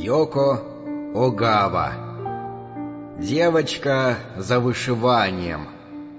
Йоко Огава. Девочка за вышиванием.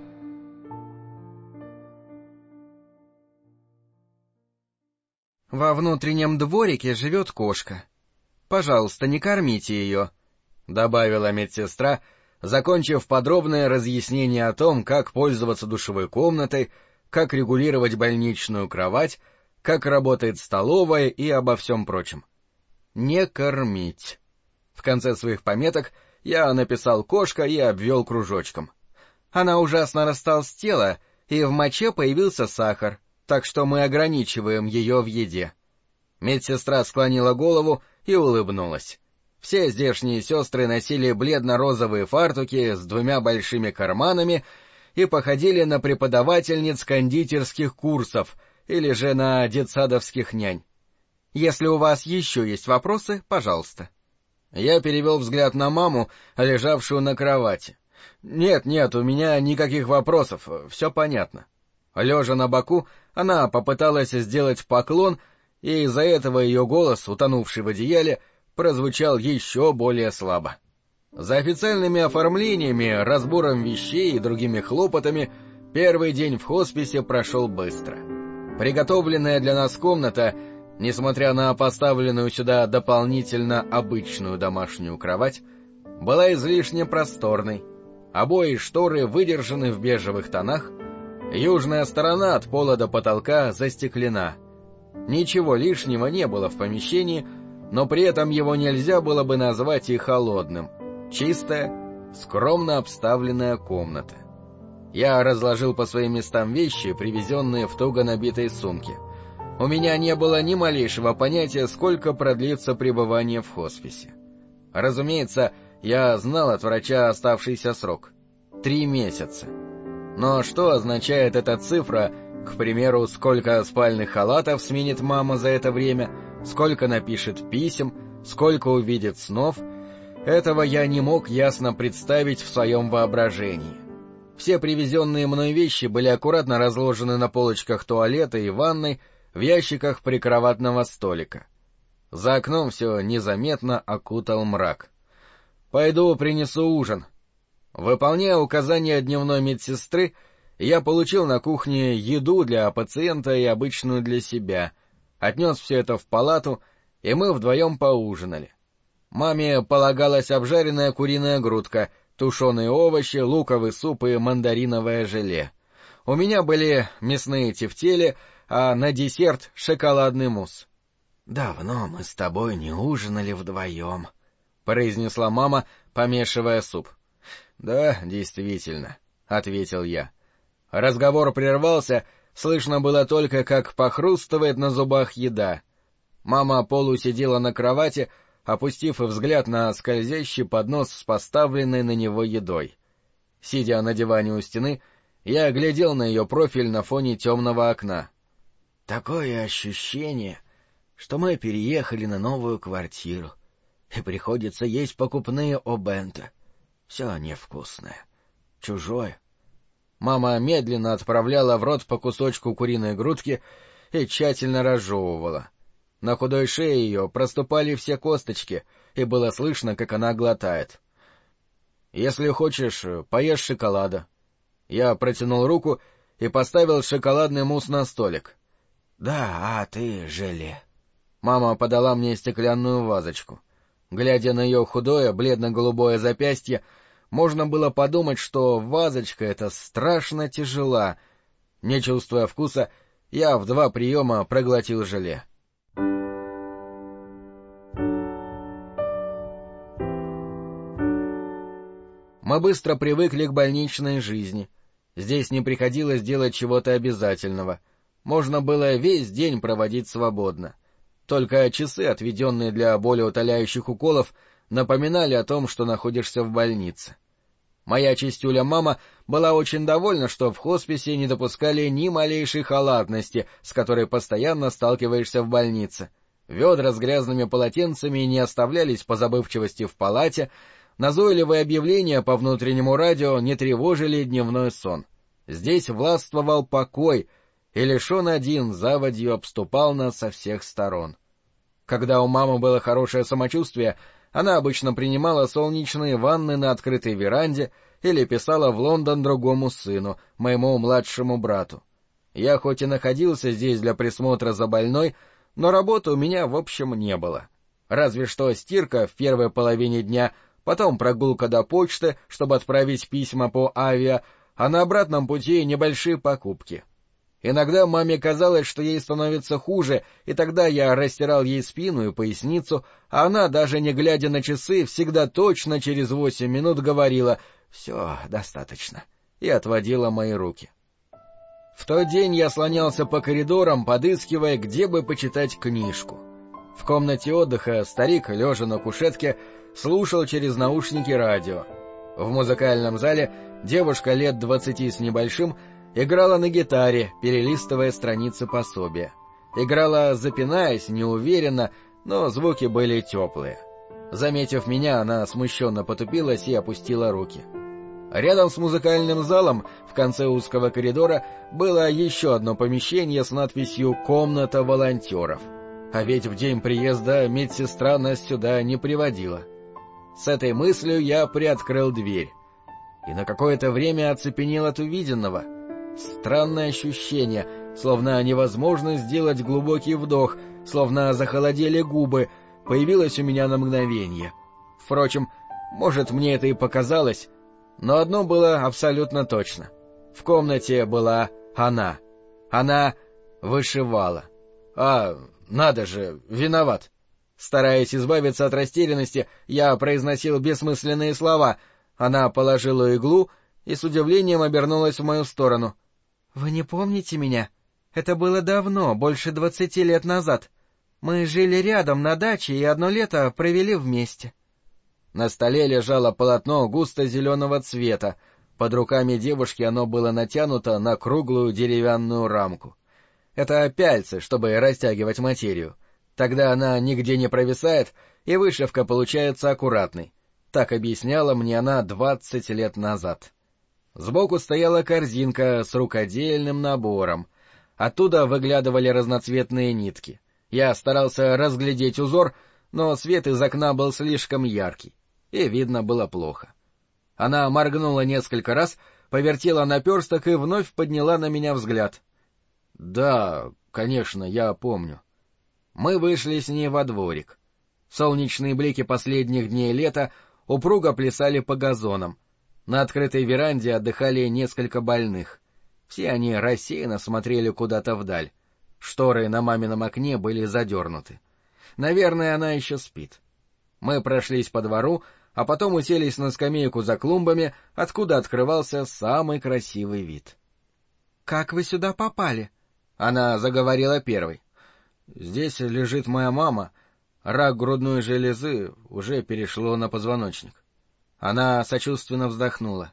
Во внутреннем дворике живет кошка. Пожалуйста, не кормите ее, — добавила медсестра, закончив подробное разъяснение о том, как пользоваться душевой комнатой, как регулировать больничную кровать, как работает столовая и обо всем прочем. Не кормить. В конце своих пометок я написал «кошка» и обвел кружочком. Она ужасно растолстела, и в моче появился сахар, так что мы ограничиваем ее в еде. Медсестра склонила голову и улыбнулась. Все здешние сестры носили бледно-розовые фартуки с двумя большими карманами и походили на преподавательниц кондитерских курсов или же на детсадовских нянь. Если у вас еще есть вопросы, пожалуйста. Я перевел взгляд на маму, лежавшую на кровати. Нет, у меня никаких вопросов, все понятно. Лежа на боку, она попыталась сделать поклон, и из-за этого ее голос, утонувший в одеяле, прозвучал еще более слабо. За официальными оформлениями, разбором вещей и другими хлопотами первый день в хосписе прошел быстро. Приготовленная для нас комната, несмотря на поставленную сюда дополнительно обычную домашнюю кровать, была излишне просторной. Обои и шторы выдержаны в бежевых тонах, южная сторона от пола до потолка застеклена. Ничего лишнего не было в помещении, но при этом его нельзя было бы назвать и холодным. Чистая, скромно обставленная комната. Я разложил по своим местам вещи, привезенные в туго набитой сумке. У меня не было ни малейшего понятия, сколько продлится пребывание в хосписе. Разумеется, я знал от врача оставшийся срок — 3 месяца. Но что означает эта цифра, к примеру, сколько спальных халатов сменит мама за это время, сколько напишет писем, сколько увидит снов, этого я не мог ясно представить в своем воображении. Все привезенные мной вещи были аккуратно разложены на полочках туалета и ванной, в ящиках прикроватного столика. За окном все незаметно окутал мрак. «Пойду принесу ужин». Выполняя указания дневной медсестры, я получил на кухне еду для пациента и обычную для себя, отнес все это в палату, и мы вдвоем поужинали. Маме полагалась обжаренная куриная грудка, тушеные овощи, луковый суп и мандариновое желе. У меня были мясные тефтели, а на десерт шоколадный мусс. «Давно мы с тобой не ужинали вдвоем», — произнесла мама, помешивая суп. «Да, действительно», — ответил я. Разговор прервался, слышно было только, как похрустывает на зубах еда. Мама полусидела на кровати, опустив взгляд на скользящий поднос с поставленной на него едой. Сидя на диване у стены, я глядел на ее профиль на фоне темного окна. «Такое ощущение, что мы переехали на новую квартиру, и приходится есть покупные о-бенто. Все невкусное, чужое». Мама медленно отправляла в рот по кусочку куриной грудки и тщательно разжевывала. На худой шее ее проступали все косточки, и было слышно, как она глотает. «Если хочешь, поешь шоколада». Я протянул руку и поставил шоколадный мусс на столик. «Да, а ты желе». Мама подала мне стеклянную вазочку. Глядя на ее худое, бледно-голубое запястье, можно было подумать, что вазочка эта страшно тяжела. Не чувствуя вкуса, я в 2 приема проглотил желе. Мы быстро привыкли к больничной жизни. Здесь не приходилось делать чего-то обязательного. Можно было весь день проводить свободно. Только часы, отведенные для болеутоляющих уколов, напоминали о том, что находишься в больнице. Моя чистюля-мама была очень довольна, что в хосписе не допускали ни малейшей халатности, с которой постоянно сталкиваешься в больнице. Ведра с грязными полотенцами не оставлялись по забывчивости в палате, назойливые объявления по внутреннему радио не тревожили дневной сон. Здесь властвовал покой, и лишь он один заводью обступал нас со всех сторон. Когда у мамы было хорошее самочувствие, она обычно принимала солнечные ванны на открытой веранде или писала в Лондон другому сыну, моему младшему брату. Я хоть и находился здесь для присмотра за больной, но работы у меня в общем не было. Разве что стирка в первой половине дня, потом прогулка до почты, чтобы отправить письма по авиа, а на обратном пути небольшие покупки. Иногда маме казалось, что ей становится хуже, и тогда я растирал ей спину и поясницу, а она, даже не глядя на часы, всегда точно через 8 минут говорила «Все, достаточно», и отводила мои руки. В тот день я слонялся по коридорам, подыскивая, где бы почитать книжку. В комнате отдыха старик, лежа на кушетке, слушал через наушники радио. В музыкальном зале девушка лет 20 с небольшим играла на гитаре, перелистывая страницы пособия. Играла, запинаясь, неуверенно, но звуки были теплые. Заметив меня, она смущенно потупилась и опустила руки. Рядом с музыкальным залом, в конце узкого коридора, было еще одно помещение с надписью «Комната волонтеров». А ведь в день приезда медсестра нас сюда не приводила. С этой мыслью я приоткрыл дверь. И на какое-то время оцепенел от увиденного. Странное ощущение, словно невозможно сделать глубокий вдох, словно захолодели губы, появилось у меня на мгновение. Впрочем, может, мне это и показалось, но одно было абсолютно точно. В комнате была она. Она вышивала. Надо же, виноват. Стараясь избавиться от растерянности, я произносил бессмысленные слова. Она положила иглу и с удивлением обернулась в мою сторону. — Вы не помните меня? Это было давно, больше 20 лет назад. Мы жили рядом на даче и одно лето провели вместе. На столе лежало полотно густо-зеленого цвета. Под руками девушки оно было натянуто на круглую деревянную рамку. Это пяльцы, чтобы растягивать материю. Тогда она нигде не провисает, и вышивка получается аккуратной. Так объясняла мне она 20 лет назад. Сбоку стояла корзинка с рукодельным набором. Оттуда выглядывали разноцветные нитки. Я старался разглядеть узор, но свет из окна был слишком яркий, и видно было плохо. Она моргнула несколько раз, повертела наперсток и вновь подняла на меня взгляд. — Да, конечно, я помню. Мы вышли с ней во дворик. Солнечные блики последних дней лета упруго плясали по газонам. На открытой веранде отдыхали несколько больных. Все они рассеянно смотрели куда-то вдаль. Шторы на мамином окне были задернуты. Наверное, она еще спит. Мы прошлись по двору, а потом уселись на скамейку за клумбами, откуда открывался самый красивый вид. — Как вы сюда попали? Она заговорила первой. — Здесь лежит моя мама. Рак грудной железы уже перешло на позвоночник. Она сочувственно вздохнула.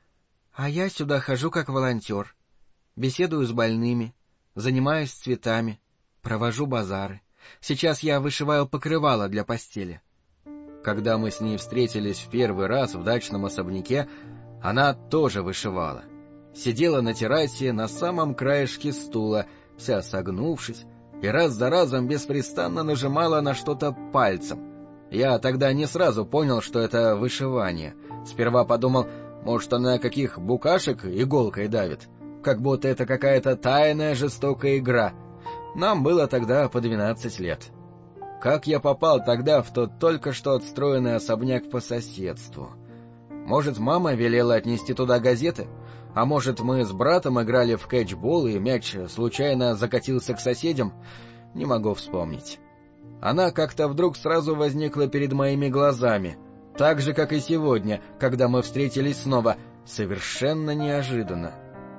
— А я сюда хожу как волонтер. Беседую с больными, занимаюсь цветами, провожу базары. Сейчас я вышиваю покрывало для постели. Когда мы с ней встретились в первый раз в дачном особняке, она тоже вышивала. Сидела на террасе на самом краешке стула, вся согнувшись, и раз за разом беспрестанно нажимала на что-то пальцем. Я тогда не сразу понял, что это вышивание. Сперва подумал, может, она каких букашек иголкой давит, как будто это какая-то тайная жестокая игра. Нам было тогда по 12 лет. Как я попал тогда в тот только что отстроенный особняк по соседству? Может, мама велела отнести туда газеты? А может, мы с братом играли в кэтчбол, и мяч случайно закатился к соседям? Не могу вспомнить. Она как-то вдруг сразу возникла перед моими глазами, так же, как и сегодня, когда мы встретились снова, совершенно неожиданно.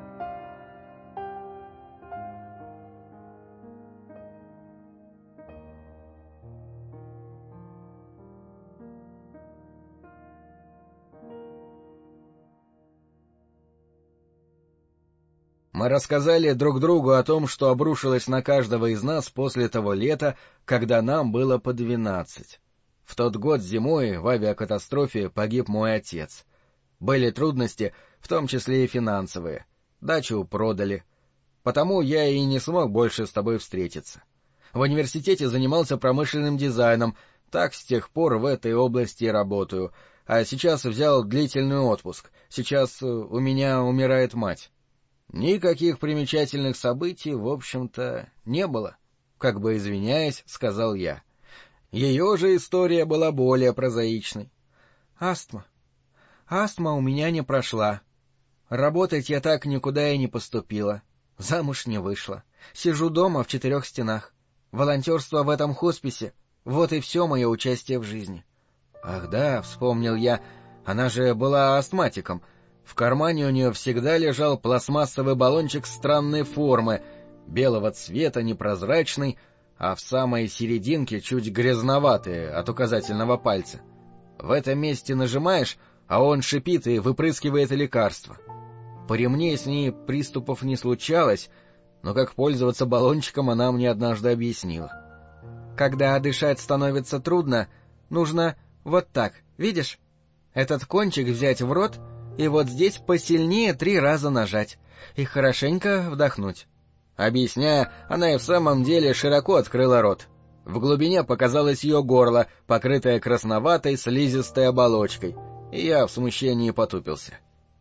Мы рассказали друг другу о том, что обрушилось на каждого из нас после того лета, когда нам было по 12. В тот год зимой в авиакатастрофе погиб мой отец. Были трудности, в том числе и финансовые. Дачу продали. Потому я и не смог больше с тобой встретиться. В университете занимался промышленным дизайном, так с тех пор в этой области работаю, а сейчас взял длительный отпуск, сейчас у меня умирает мать. Никаких примечательных событий, в общем-то, не было, как бы извиняясь, сказал я. Ее же история была более прозаичной. Астма. Астма у меня не прошла. Работать я так никуда и не поступила. Замуж не вышла. Сижу дома в 4 стенах. Волонтерство в этом хосписе — вот и все мое участие в жизни. Ах да, вспомнил я, она же была астматиком. В кармане у нее всегда лежал пластмассовый баллончик странной формы, белого цвета, непрозрачный, а в самой серединке чуть грязноватый от указательного пальца. В этом месте нажимаешь, а он шипит и выпрыскивает лекарство. При мне с ней приступов не случалось, но как пользоваться баллончиком она мне однажды объяснила. Когда дышать становится трудно, нужно вот так, видишь? Этот кончик взять в рот и вот здесь посильнее 3 раза нажать и хорошенько вдохнуть. Объясняя, она и в самом деле широко открыла рот. В глубине показалось ее горло, покрытое красноватой слизистой оболочкой, и я в смущении потупился.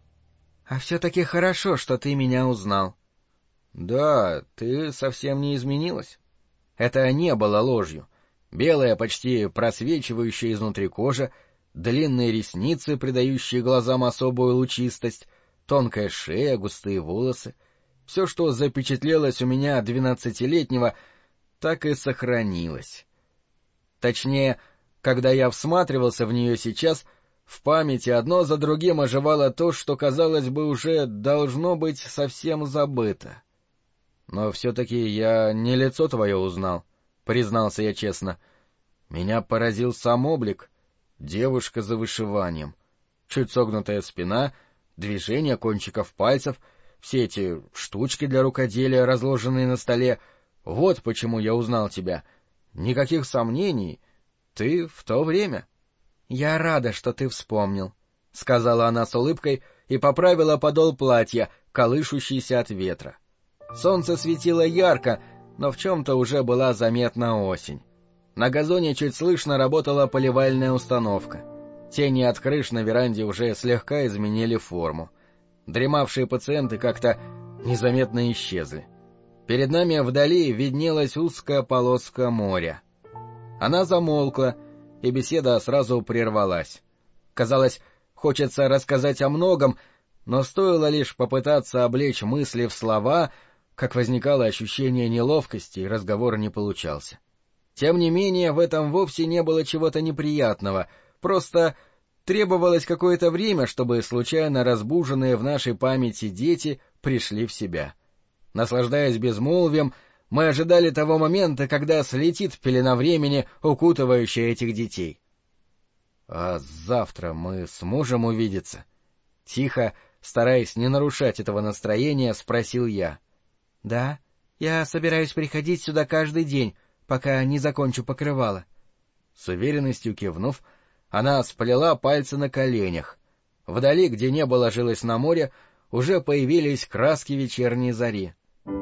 — А все-таки хорошо, что ты меня узнал. — Да, ты совсем не изменилась. Это не было ложью. Белая, почти просвечивающая изнутри кожа, длинные ресницы, придающие глазам особую лучистость, тонкая шея, густые волосы. Все, что запечатлелось у меня 12-летнего, так и сохранилось. Точнее, когда я всматривался в нее сейчас, в памяти одно за другим оживало то, что, казалось бы, уже должно быть совсем забыто. Но все-таки я не лицо твое узнал, признался я честно. Меня поразил сам облик. Девушка за вышиванием. Чуть согнутая спина, движение кончиков пальцев, все эти штучки для рукоделия, разложенные на столе. Вот почему я узнал тебя. Никаких сомнений. Ты в то время. — Я рада, что ты вспомнил, — сказала она с улыбкой и поправила подол платья, колышущийся от ветра. Солнце светило ярко, но в чем-то уже была заметна осень. На газоне чуть слышно работала поливальная установка. Тени от крыш на веранде уже слегка изменили форму. Дремавшие пациенты как-то незаметно исчезли. Перед нами вдали виднелась узкая полоска моря. Она замолкла, и беседа сразу прервалась. Казалось, хочется рассказать о многом, но стоило лишь попытаться облечь мысли в слова, как возникало ощущение неловкости, и разговор не получался. Тем не менее, в этом вовсе не было чего-то неприятного, просто требовалось какое-то время, чтобы случайно разбуженные в нашей памяти дети пришли в себя. Наслаждаясь безмолвием, мы ожидали того момента, когда слетит пелена времени, укутывающая этих детей. — А завтра мы сможем увидеться? Тихо, стараясь не нарушать этого настроения, спросил я. — Да, я собираюсь приходить сюда каждый день, пока не закончу покрывало. С уверенностью кивнув, она сплела пальцы на коленях. Вдали, где небо ложилось на море, уже появились краски вечерней зари.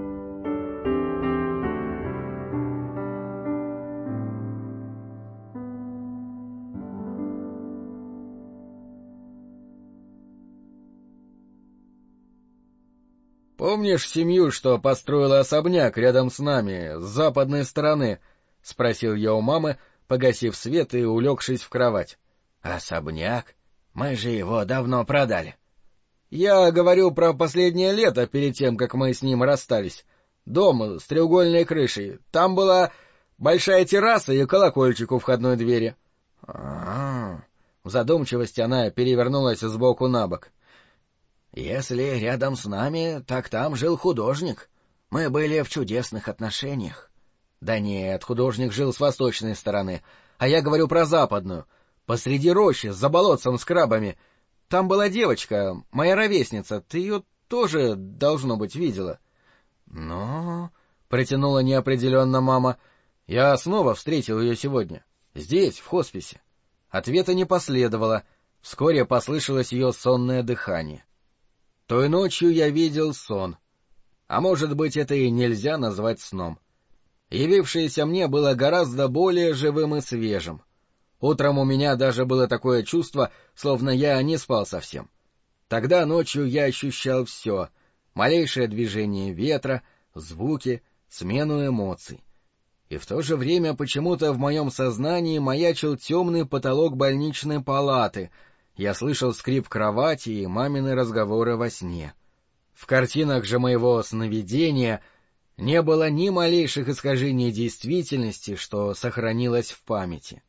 «Помнишь семью, что построила особняк рядом с нами, с западной стороны?» — спросил я у мамы, погасив свет и улегшись в кровать. «Особняк? Мы же его давно продали». «Я говорю про последнее лето, перед тем, как мы с ним расстались. Дом с треугольной крышей. Там была большая терраса и колокольчик у входной двери». «А-а-а!» В задумчивости она перевернулась сбоку на бок. «Если рядом с нами, так там жил художник. Мы были в чудесных отношениях». «Да нет, художник жил с восточной стороны, а я говорю про западную, посреди рощи, за болотцем с крабами. Там была девочка, моя ровесница, ты ее тоже, должно быть, видела». «Ну...» — протянула неопределенно мама. «Я снова встретил ее сегодня, здесь, в хосписе». Ответа не последовало, вскоре послышалось ее сонное дыхание. Той ночью я видел сон. А может быть, это и нельзя назвать сном. Явившееся мне было гораздо более живым и свежим. Утром у меня даже было такое чувство, словно я не спал совсем. Тогда ночью я ощущал все — малейшее движение ветра, звуки, смену эмоций. И в то же время почему-то в моем сознании маячил темный потолок больничной палаты, я слышал скрип кровати и мамины разговоры во сне. В картинах же моего сновидения не было ни малейших искажений действительности, что сохранилось в памяти.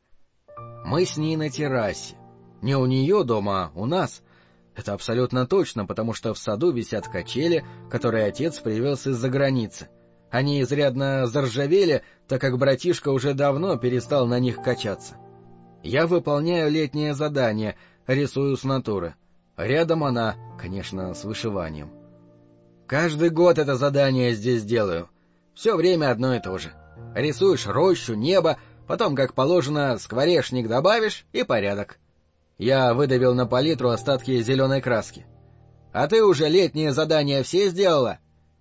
Мы с ней на террасе. Не у нее дома, а у нас. Это абсолютно точно, потому что в саду висят качели, которые отец привез из-за границы. Они изрядно заржавели, так как братишка уже давно перестал на них качаться. Я выполняю летнее задание, рисую с натуры. Рядом она, конечно, с вышиванием. Каждый год это задание здесь делаю. Все время одно и то же. Рисуешь рощу, небо, потом, как положено, скворечник добавишь и порядок. Я выдавил на палитру остатки зеленой краски. А ты уже летние задания все сделала?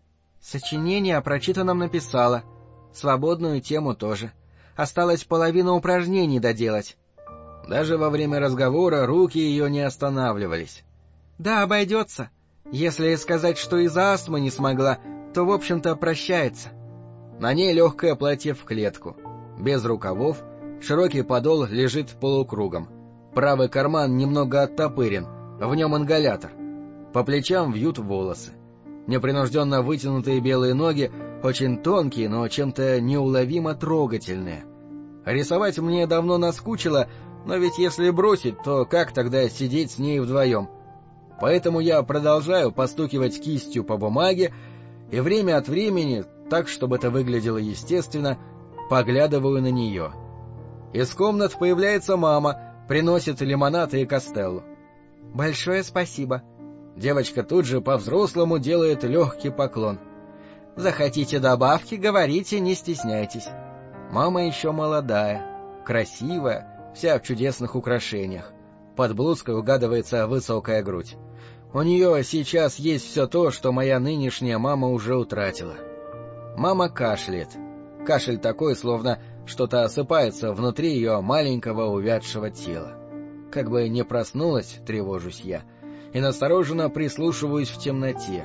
Сочинение о прочитанном написала. Свободную тему тоже. Осталось половину упражнений доделать. Даже во время разговора руки ее не останавливались. Да, обойдется. Если сказать, что из-за астмы не смогла, то, в общем-то, прощается. На ней легкое платье в клетку. Без рукавов, широкий подол лежит полукругом. Правый карман немного оттопырен, в нем ингалятор. По плечам вьют волосы. Непринужденно вытянутые белые ноги, очень тонкие, но чем-то неуловимо трогательные. Рисовать мне давно наскучило, но ведь если бросить, то как тогда сидеть с ней вдвоем? Поэтому я продолжаю постукивать кистью по бумаге и время от времени, так, чтобы это выглядело естественно, поглядываю на нее. Из комнат появляется мама, приносит лимонад и костеллу. «Большое спасибо». Девочка тут же по-взрослому делает легкий поклон. «Захотите добавки, говорите, не стесняйтесь». Мама еще молодая, красивая, вся в чудесных украшениях. Под блузкой угадывается высокая грудь. У нее сейчас есть все то, что моя нынешняя мама уже утратила. Мама кашляет. Кашель такой, словно что-то осыпается внутри ее маленького увядшего тела. Как бы не проснулась, тревожусь я, и настороженно прислушиваюсь в темноте.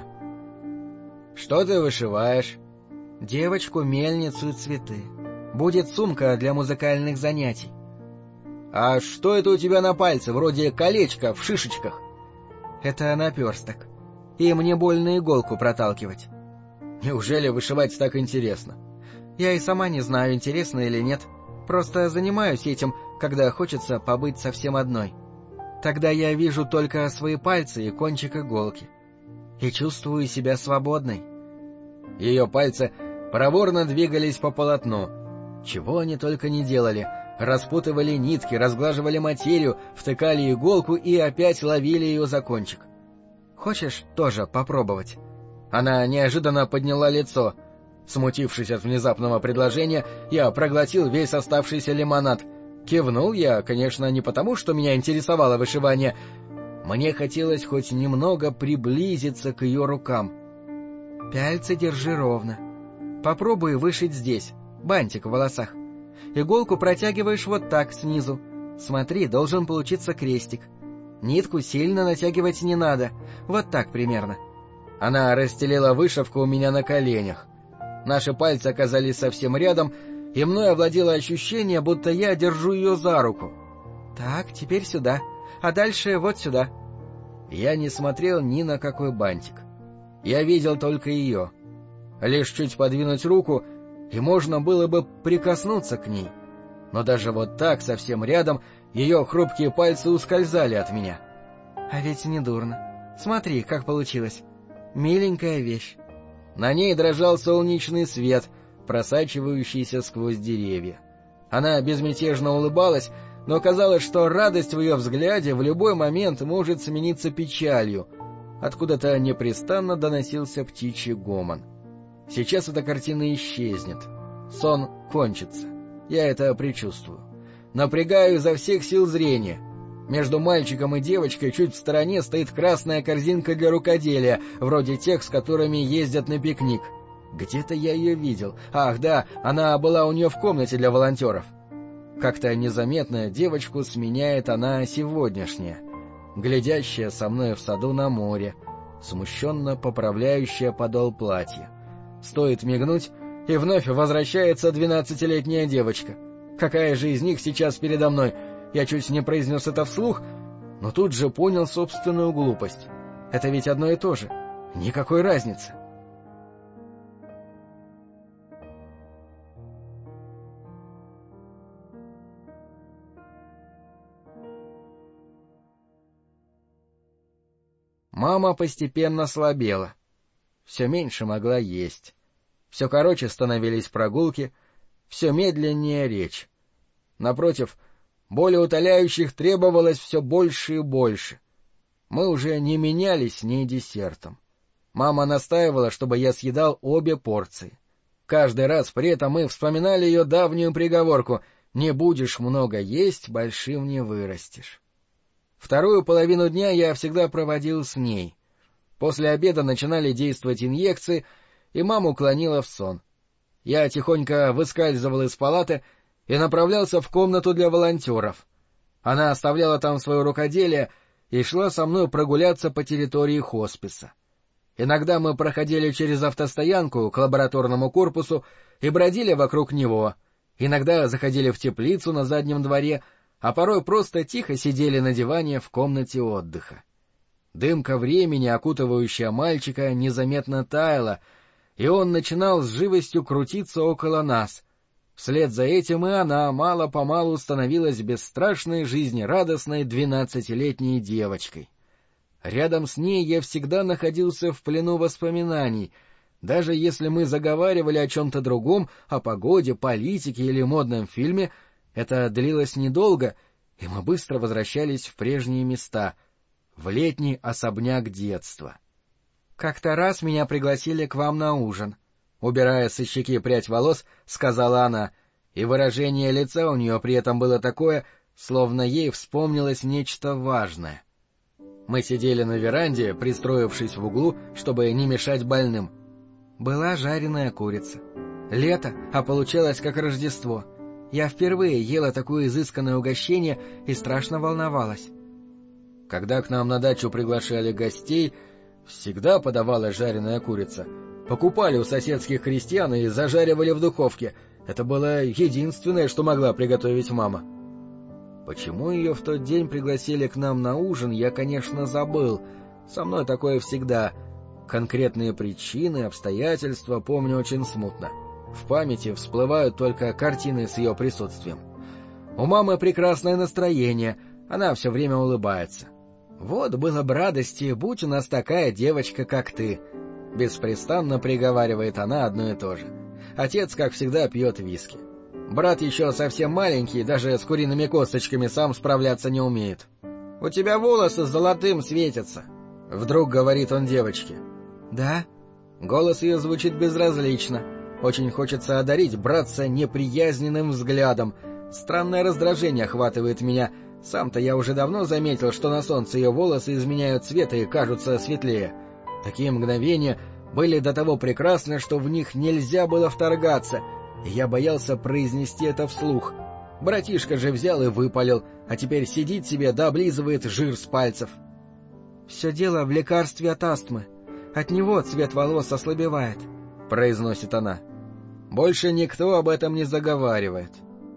«Что ты вышиваешь?» «Девочку, мельницу и цветы. Будет сумка для музыкальных занятий». «А что это у тебя на пальце, вроде колечка в шишечках?» «Это наперсток. И мне больно иголку проталкивать». «Неужели вышивать так интересно?» «Я и сама не знаю, интересно или нет. Просто занимаюсь этим, когда хочется побыть совсем одной. Тогда я вижу только свои пальцы и кончик иголки. И чувствую себя свободной». Ее пальцы проворно двигались по полотну. Чего они только не делали. Распутывали нитки, разглаживали материю, втыкали иголку и опять ловили ее за кончик. «Хочешь тоже попробовать?» Она неожиданно подняла лицо. Смутившись от внезапного предложения, я проглотил весь оставшийся лимонад. Кивнул я, конечно, не потому, что меня интересовало вышивание. Мне хотелось хоть немного приблизиться к ее рукам. «Пяльцы держи ровно. Попробуй вышить здесь, бантик в волосах. Иголку протягиваешь вот так, снизу. Смотри, должен получиться крестик. Нитку сильно натягивать не надо, вот так примерно». Она расстелила вышивку у меня на коленях. Наши пальцы оказались совсем рядом, и мной овладело ощущение, будто я держу ее за руку. «Так, теперь сюда, а дальше вот сюда». Я не смотрел ни на какой бантик. Я видел только ее. Лишь чуть подвинуть руку, и можно было бы прикоснуться к ней. Но даже вот так, совсем рядом, ее хрупкие пальцы ускользали от меня. А ведь не дурно. Смотри, как получилось. Миленькая вещь. На ней дрожал солнечный свет, просачивающийся сквозь деревья. Она безмятежно улыбалась, но казалось, что радость в ее взгляде в любой момент может смениться печалью. Откуда-то непрестанно доносился птичий гомон. Сейчас эта картина исчезнет. Сон кончится. Я это предчувствую. Напрягаю изо всех сил зрения. Между мальчиком и девочкой чуть в стороне стоит красная корзинка для рукоделия, вроде тех, с которыми ездят на пикник. Где-то я ее видел. Ах, да, она была у нее в комнате для волонтеров. Как-то незаметно девочку сменяет она сегодняшняя, глядящая со мной в саду на море, смущенно поправляющая подол платья. Стоит мигнуть, и вновь возвращается 12-летняя девочка. Какая же из них сейчас передо мной? Я чуть не произнес это вслух, но тут же понял собственную глупость. Это ведь одно и то же. Никакой разницы. Мама постепенно слабела. Все меньше могла есть. Все короче становились прогулки, все медленнее речь. Напротив, болеутоляющих требовалось все больше и больше. Мы уже не менялись ни десертом. Мама настаивала, чтобы я съедал обе порции. Каждый раз при этом мы вспоминали ее давнюю приговорку: «Не будешь много есть, большим не вырастешь». Вторую половину дня я всегда проводил с ней. После обеда начинали действовать инъекции, и маму клонило в сон. Я тихонько выскальзывал из палаты и направлялся в комнату для волонтеров. Она оставляла там свое рукоделие и шла со мной прогуляться по территории хосписа. Иногда мы проходили через автостоянку к лабораторному корпусу и бродили вокруг него, иногда заходили в теплицу на заднем дворе, а порой просто тихо сидели на диване в комнате отдыха. Дымка времени, окутывающая мальчика, незаметно таяла, и он начинал с живостью крутиться около нас. Вслед за этим и она мало-помалу становилась бесстрашной, жизнерадостной 12-летней девочкой. Рядом с ней я всегда находился в плену воспоминаний. Даже если мы заговаривали о чем-то другом, о погоде, политике или модном фильме, это длилось недолго, и мы быстро возвращались в прежние места, в летний особняк детства. «Как-то раз меня пригласили к вам на ужин», — убирая со щеки прядь волос, сказала она, и выражение лица у нее при этом было такое, словно ей вспомнилось нечто важное. Мы сидели на веранде, пристроившись в углу, чтобы не мешать больным. Была жареная курица. Лето, а получалось как Рождество. Я впервые ела такое изысканное угощение и страшно волновалась. Когда к нам на дачу приглашали гостей, всегда подавалась жареная курица. Покупали у соседских крестьян и зажаривали в духовке. Это было единственное, что могла приготовить мама. Почему ее в тот день пригласили к нам на ужин, я, конечно, забыл. Со мной такое всегда. Конкретные причины, обстоятельства помню очень смутно. В памяти всплывают только картины с ее присутствием. У мамы прекрасное настроение, она все время улыбается. «Вот было бы радости, будь у нас такая девочка, как ты», — беспрестанно приговаривает она одно и то же. Отец, как всегда, пьет виски. Брат еще совсем маленький, даже с куриными косточками сам справляться не умеет. «У тебя волосы золотым светятся», — вдруг говорит он девочке. «Да?» Голос ее звучит безразлично. Очень хочется одарить братца неприязненным взглядом. Странное раздражение охватывает меня. Сам-то я уже давно заметил, что на солнце ее волосы изменяют цвет и кажутся светлее. Такие мгновения были до того прекрасны, что в них нельзя было вторгаться, и я боялся произнести это вслух. Братишка же взял и выпалил, а теперь сидит себе да облизывает жир с пальцев. «Все дело в лекарстве от астмы. От него цвет волос ослабевает», — произносит она. Больше никто об этом не заговаривает.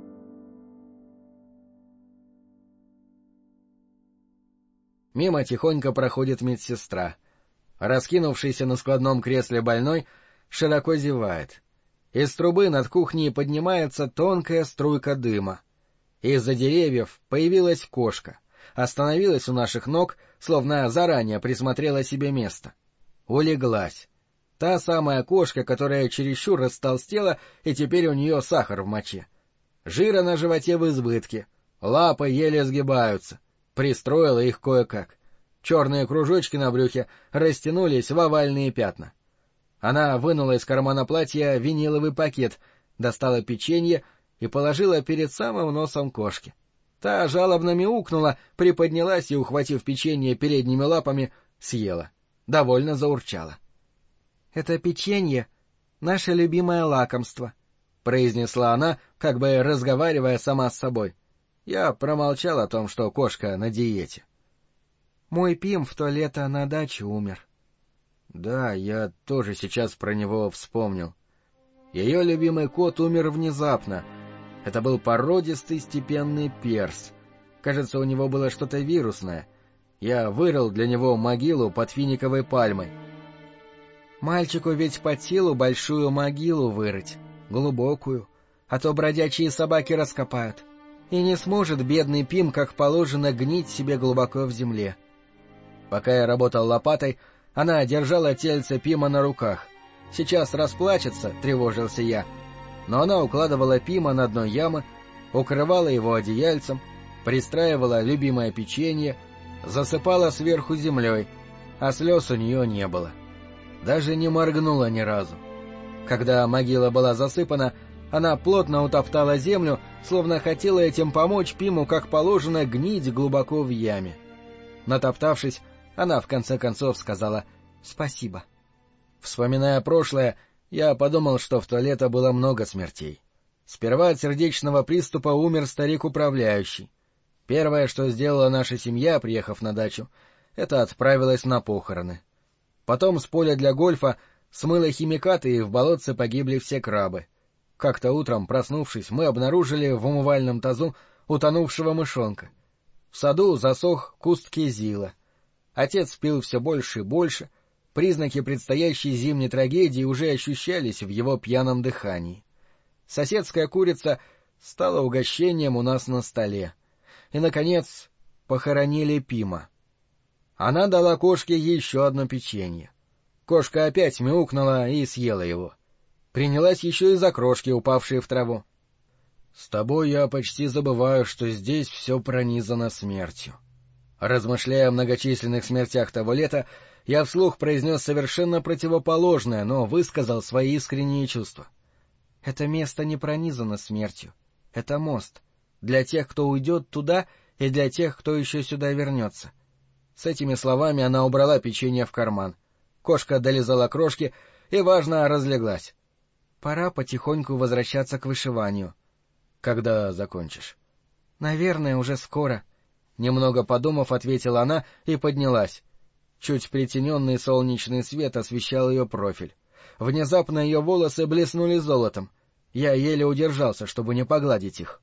Мимо тихонько проходит медсестра. Раскинувшийся на складном кресле больной широко зевает. Из трубы над кухней поднимается тонкая струйка дыма. Из-за деревьев появилась кошка. Остановилась у наших ног, словно заранее присмотрела себе место. Улеглась. Та самая кошка, которая чересчур растолстела, и теперь у нее сахар в моче. Жира на животе в избытке, лапы еле сгибаются. Пристроила их кое-как. Черные кружочки на брюхе растянулись в овальные пятна. Она вынула из кармана платья виниловый пакет, достала печенье и положила перед самым носом кошки. Та жалобно мяукнула, приподнялась и, ухватив печенье передними лапами, съела. Довольно заурчала. — Это печенье Наше любимое лакомство, — произнесла она, как бы разговаривая сама с собой. Я промолчал о том, что кошка на диете. Мой Пим в то лето на даче умер. Да, я тоже сейчас про него вспомнил. Ее любимый кот умер внезапно. Это был породистый степенный перс. Кажется, у него было что-то вирусное. Я вырыл для него могилу под финиковой пальмой. Мальчику ведь под силу большую могилу вырыть, глубокую, а то бродячие собаки раскопают. И не сможет бедный Пим, как положено, гнить себе глубоко в земле. Пока я работал лопатой, она держала тельце Пима на руках. Сейчас расплачется, тревожился я. Но она укладывала Пима на дно ямы, укрывала его одеяльцем, пристраивала любимое печенье, засыпала сверху землей, а слез у нее не было. Даже не моргнула ни разу. Когда могила была засыпана, она плотно утоптала землю, словно хотела этим помочь Пиму, как положено, гнить глубоко в яме. Натоптавшись, она в конце концов сказала «спасибо». Вспоминая прошлое, я подумал, что в то лето было много смертей. Сперва от сердечного приступа умер старик-управляющий. Первое, что сделала наша семья, приехав на дачу, это отправилась на похороны. Потом с поля для гольфа смыло химикаты, и в болотце погибли все крабы. Как-то утром, проснувшись, мы обнаружили в умывальном тазу утонувшего мышонка. В саду засох куст кизила. Отец пил все больше и больше, признаки предстоящей зимней трагедии уже ощущались в его пьяном дыхании. Соседская курица стала угощением у нас на столе. И, наконец, похоронили Пима. Она дала кошке еще одно печенье. Кошка опять мяукнула и съела его. Принялась еще и за крошки, упавшие в траву. «С тобой я почти забываю, что здесь все пронизано смертью». Размышляя о многочисленных смертях того лета, я вслух произнес совершенно противоположное, но высказал свои искренние чувства. «Это место не пронизано смертью. Это мост. Для тех, кто уйдет туда, и для тех, кто еще сюда вернется». С этими словами она убрала печенье в карман. Кошка долизала крошки и, важно, разлеглась. «Пора потихоньку возвращаться к вышиванию». «Когда закончишь?» «Наверное, уже скоро». Немного подумав, ответила она и поднялась. Чуть притененный солнечный свет освещал ее профиль. Внезапно ее волосы блеснули золотом. Я еле удержался, чтобы не погладить их.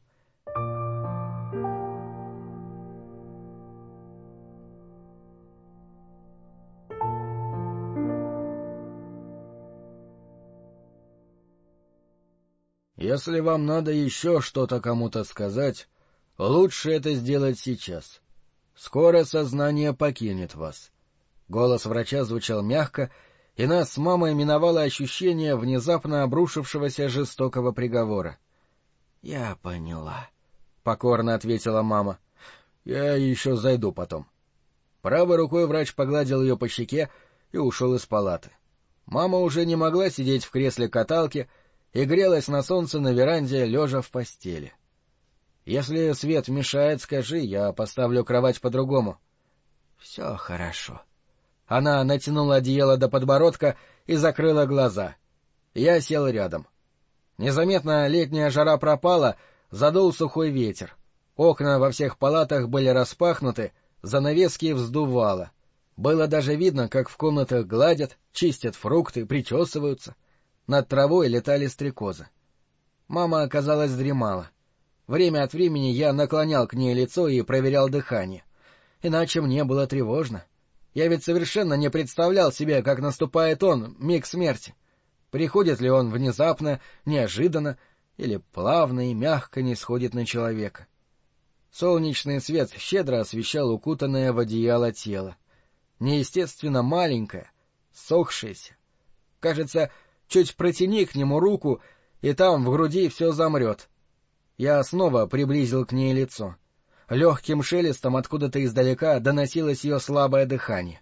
«Если вам надо еще что-то кому-то сказать, лучше это сделать сейчас. Скоро сознание покинет вас». Голос врача звучал мягко, и нас с мамой миновало ощущение внезапно обрушившегося жестокого приговора. «Я поняла», — покорно ответила мама. «Я еще зайду потом». Правой рукой врач погладил ее по щеке и ушел из палаты. Мама уже не могла сидеть в кресле каталки и грелась на солнце на веранде, лежа в постели. «Если свет мешает, скажи, я поставлю кровать по-другому». «Все хорошо». Она натянула одеяло до подбородка и закрыла глаза. Я сел рядом. Незаметно летняя жара пропала, задул сухой ветер. Окна во всех палатах были распахнуты, занавески вздувало. Было даже видно, как в комнатах гладят, чистят фрукты, причесываются. Над травой летали стрекозы. Мама, казалось, дремала. Время от времени я наклонял к ней лицо и проверял дыхание. Иначе мне было тревожно. Я ведь совершенно не представлял себе, как наступает он, миг смерти. Приходит ли он внезапно, неожиданно, или плавно и мягко нисходит на человека. Солнечный свет щедро освещал укутанное в одеяло тело. Неестественно маленькое, ссохшееся. Кажется, чуть протяни к нему руку, и там в груди все замрет. Я снова приблизил к ней лицо. Легким шелестом откуда-то издалека доносилось ее слабое дыхание.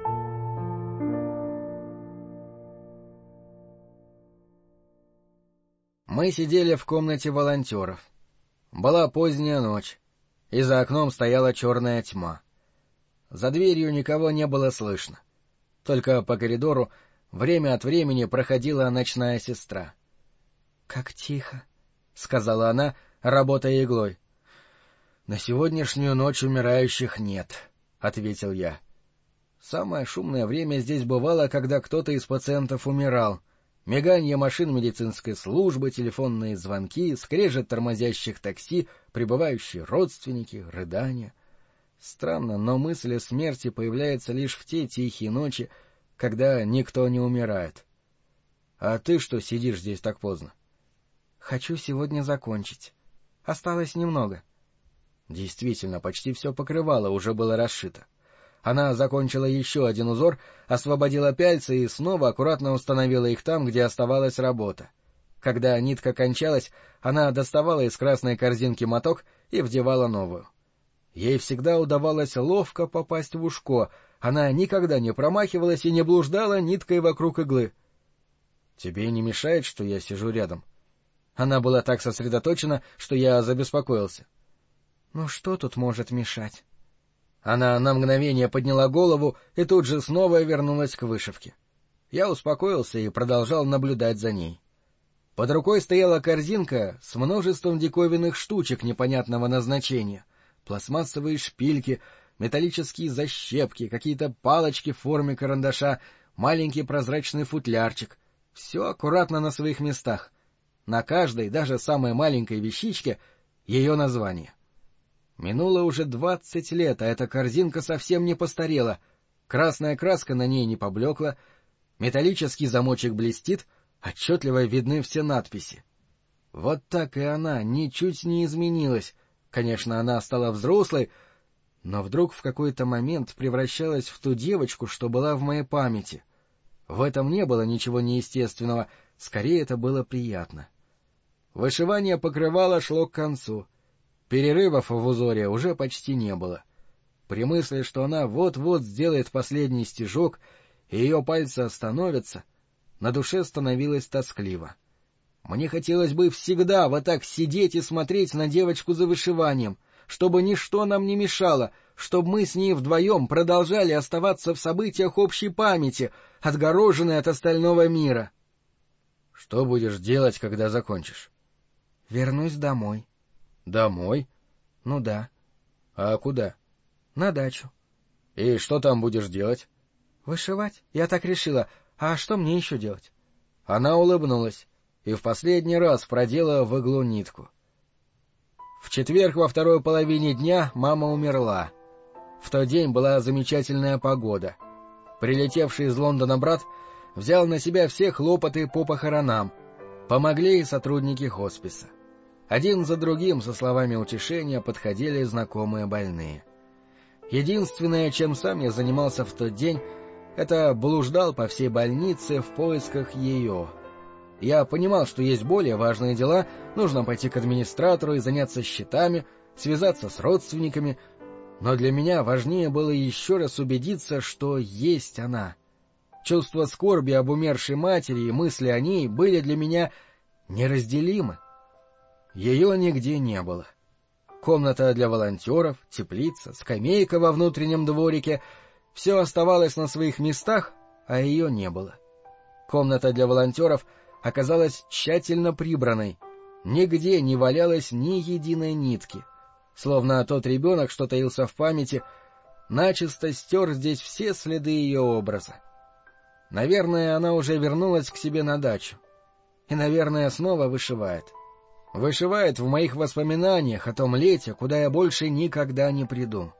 Мы сидели в комнате волонтеров. Была поздняя ночь, и за окном стояла черная тьма. За дверью никого не было слышно. Только по коридору Время от времени проходила ночная сестра. — Как тихо, — сказала она, работая иглой. — На сегодняшнюю ночь умирающих нет, — ответил я. Самое шумное время здесь бывало, когда кто-то из пациентов умирал. Миганье машин медицинской службы, телефонные звонки, скрежет тормозящих такси, прибывающие родственники, рыдания. Странно, но мысль о смерти появляется лишь в те тихие ночи, когда никто не умирает. А ты что сидишь здесь так поздно? Хочу сегодня закончить. Осталось немного. Действительно, почти все покрывало уже было расшито. Она закончила еще один узор, освободила пяльцы и снова аккуратно установила их там, где оставалась работа. Когда нитка кончалась, она доставала из красной корзинки моток и вдевала новую. Ей всегда удавалось ловко попасть в ушко, она никогда не промахивалась и не блуждала ниткой вокруг иглы. — Тебе не мешает, что я сижу рядом? Она была так сосредоточена, что я забеспокоился. — Ну что тут может мешать? Она на мгновение подняла голову и тут же снова вернулась к вышивке. Я успокоился и продолжал наблюдать за ней. Под рукой стояла корзинка с множеством диковинных штучек непонятного назначения. Пластмассовые шпильки, металлические защепки, какие-то палочки в форме карандаша, маленький прозрачный футлярчик. Все аккуратно на своих местах. На каждой, даже самой маленькой вещичке, ее название. Минуло уже 20 лет, а эта корзинка совсем не постарела. Красная краска на ней не поблекла, металлический замочек блестит, отчетливо видны все надписи. Вот так и она ничуть не изменилась. Конечно, она стала взрослой, но вдруг в какой-то момент превращалась в ту девочку, что была в моей памяти. В этом не было ничего неестественного, скорее это было приятно. Вышивание покрывала шло к концу. Перерывов в узоре уже почти не было. При мысли, что она вот-вот сделает последний стежок, и ее пальцы остановятся, на душе становилось тоскливо. Мне хотелось бы всегда вот так сидеть и смотреть на девочку за вышиванием, чтобы ничто нам не мешало, чтобы мы с ней вдвоем продолжали оставаться в событиях общей памяти, отгороженные от остального мира. — Что будешь делать, когда закончишь? — Вернусь домой. — Домой? — Ну да. — А куда? — На дачу. — И что там будешь делать? — Вышивать. Я так решила. А что мне еще делать? Она улыбнулась и в последний раз продела в иглу нитку. В четверг во второй половине дня мама умерла. В тот день была замечательная погода. Прилетевший из Лондона брат взял на себя все хлопоты по похоронам. Помогли и сотрудники хосписа. Один за другим со словами утешения подходили знакомые больные. Единственное, чем сам я занимался в тот день, это блуждал по всей больнице в поисках ее. Я понимал, что есть более важные дела, нужно пойти к администратору и заняться счетами, связаться с родственниками, но для меня важнее было еще раз убедиться, что есть она. Чувство скорби об умершей матери и мысли о ней были для меня неразделимы. Ее нигде не было. Комната для волонтеров, теплица, скамейка во внутреннем дворике — все оставалось на своих местах, а ее не было. Комната для волонтеров оказалась тщательно прибранной, нигде не валялось ни единой нитки. Словно тот ребенок, что таился в памяти, начисто стер здесь все следы ее образа. Наверное, она уже вернулась к себе на дачу. И, наверное, снова вышивает. Вышивает в моих воспоминаниях о том лете, куда я больше никогда не приду.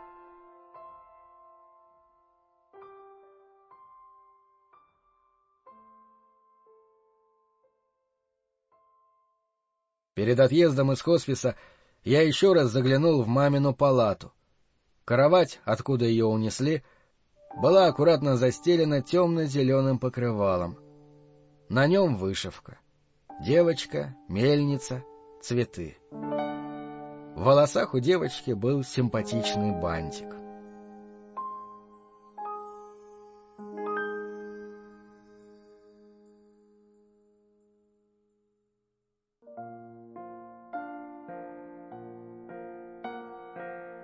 Перед отъездом из хосписа я еще раз заглянул в мамину палату. Кровать, откуда ее унесли, была аккуратно застелена темно-зеленым покрывалом. На нем вышивка. Девочка, мельница, цветы. В волосах у девочки был симпатичный бантик.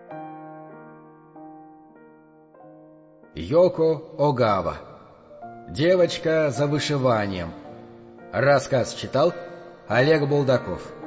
Йоко Огава. Девочка за вышиванием. Рассказ читал Олег Булдаков.